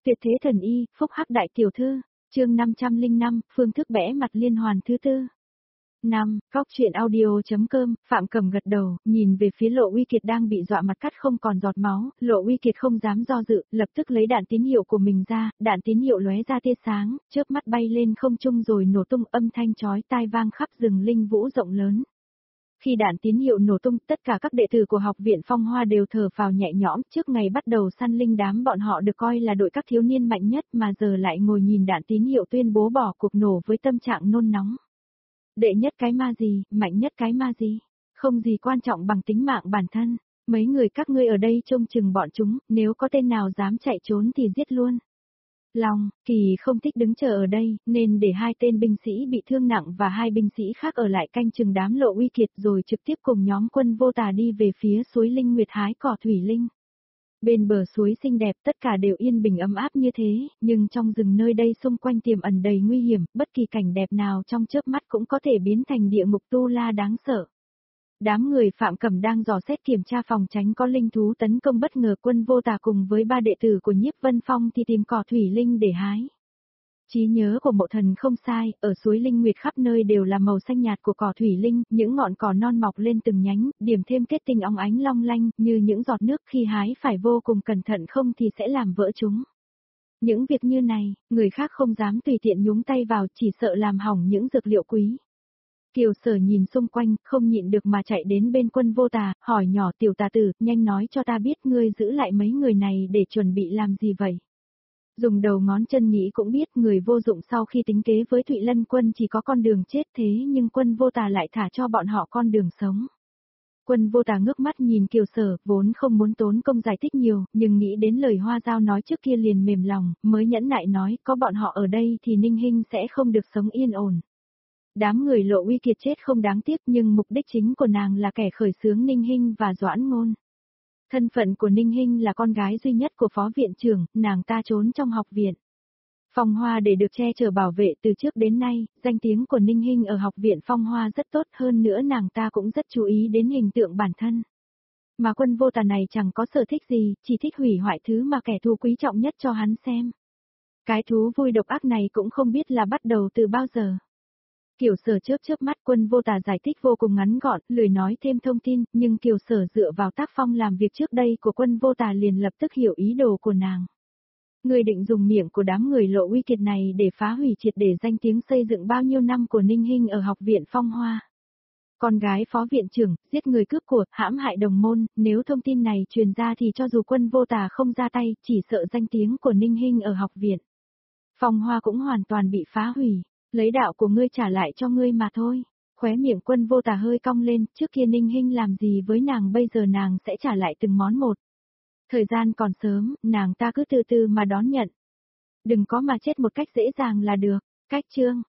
Tuyệt thế thần y, phúc hắc đại tiểu thư, chương 505, phương thức bẽ mặt liên hoàn thứ tư. 5. Góc chuyện audio.com, Phạm Cầm gật đầu, nhìn về phía Lộ Uy Kiệt đang bị dọa mặt cắt không còn giọt máu, Lộ Uy Kiệt không dám do dự, lập tức lấy đạn tín hiệu của mình ra, đạn tín hiệu lóe ra tia sáng, chớp mắt bay lên không trung rồi nổ tung, âm thanh chói tai vang khắp rừng linh vũ rộng lớn. Khi đạn tín hiệu nổ tung, tất cả các đệ tử của học viện Phong Hoa đều thở phào nhẹ nhõm, trước ngày bắt đầu săn linh đám bọn họ được coi là đội các thiếu niên mạnh nhất mà giờ lại ngồi nhìn đạn tín hiệu tuyên bố bỏ cuộc nổ với tâm trạng nôn nóng. Đệ nhất cái ma gì, mạnh nhất cái ma gì, không gì quan trọng bằng tính mạng bản thân, mấy người các ngươi ở đây trông chừng bọn chúng, nếu có tên nào dám chạy trốn thì giết luôn. Long, Kỳ không thích đứng chờ ở đây, nên để hai tên binh sĩ bị thương nặng và hai binh sĩ khác ở lại canh chừng đám Lộ Uy Kiệt rồi trực tiếp cùng nhóm Quân Vô Tà đi về phía suối Linh Nguyệt hái cỏ thủy linh. Bên bờ suối xinh đẹp tất cả đều yên bình ấm áp như thế, nhưng trong rừng nơi đây xung quanh tiềm ẩn đầy nguy hiểm, bất kỳ cảnh đẹp nào trong chớp mắt cũng có thể biến thành địa ngục tu la đáng sợ. Đám người Phạm Cẩm đang dò xét kiểm tra phòng tránh có linh thú tấn công bất ngờ, Quân Vô Tà cùng với ba đệ tử của Nhiếp Vân Phong thì tìm cỏ thủy linh để hái. Trí nhớ của Mộ Thần không sai, ở suối Linh Nguyệt khắp nơi đều là màu xanh nhạt của cỏ thủy linh, những ngọn cỏ non mọc lên từng nhánh, điểm thêm kết tinh óng ánh long lanh, như những giọt nước khi hái phải vô cùng cẩn thận không thì sẽ làm vỡ chúng. Những việc như này, người khác không dám tùy tiện nhúng tay vào, chỉ sợ làm hỏng những dược liệu quý. Kiều Sở nhìn xung quanh, không nhịn được mà chạy đến bên Quân Vô Tà, hỏi nhỏ Tiểu Tà Tử, nhanh nói cho ta biết ngươi giữ lại mấy người này để chuẩn bị làm gì vậy? Dùng đầu ngón chân nghĩ cũng biết người vô dụng sau khi tính kế với Thụy Lân Quân chỉ có con đường chết, thế nhưng Quân Vô Tà lại thả cho bọn họ con đường sống. Quân Vô Tà ngước mắt nhìn Kiều Sở, vốn không muốn tốn công giải thích nhiều, nhưng nghĩ đến lời Hoa Dao nói trước kia liền mềm lòng, mới nhẫn nại nói, có bọn họ ở đây thì Ninh Hinh sẽ không được sống yên ổn. Đám người Lộ Uy Kiệt chết không đáng tiếc, nhưng mục đích chính của nàng là kẻ khởi xướng Ninh Hinh và Doãn Ngôn. Thân phận của Ninh Hinh là con gái duy nhất của phó viện trưởng, nàng ta trốn trong học viện Phong Hoa để được che chở bảo vệ từ trước đến nay, danh tiếng của Ninh Hinh ở học viện Phong Hoa rất tốt, hơn nữa nàng ta cũng rất chú ý đến hình tượng bản thân. Mà Quân Vô Tà này chẳng có sở thích gì, chỉ thích hủy hoại thứ mà kẻ thù quý trọng nhất cho hắn xem. Cái thú vui độc ác này cũng không biết là bắt đầu từ bao giờ. Kiều Sở chớp mắt, Quân Vô Tà giải thích vô cùng ngắn gọn, lười nói thêm thông tin, nhưng Kiều Sở dựa vào tác phong làm việc trước đây của Quân Vô Tà liền lập tức hiểu ý đồ của nàng. Người định dùng miệng của đám người Lộ Uy Kiệt này để phá hủy triệt để danh tiếng xây dựng bao nhiêu năm của Ninh Hinh ở học viện Phong Hoa. Con gái phó viện trưởng, giết người cướp của, hãm hại đồng môn, nếu thông tin này truyền ra thì cho dù Quân Vô Tà không ra tay, chỉ sợ danh tiếng của Ninh Hinh ở học viện Phong Hoa cũng hoàn toàn bị phá hủy. Lấy đạo của ngươi trả lại cho ngươi mà thôi. Khóe miệng Quân Vô Tà hơi cong lên, trước kia Ninh Hinh làm gì với nàng bây giờ nàng sẽ trả lại từng món một. Thời gian còn sớm, nàng ta cứ từ từ mà đón nhận. Đừng có mà chết một cách dễ dàng là được. Cách chương,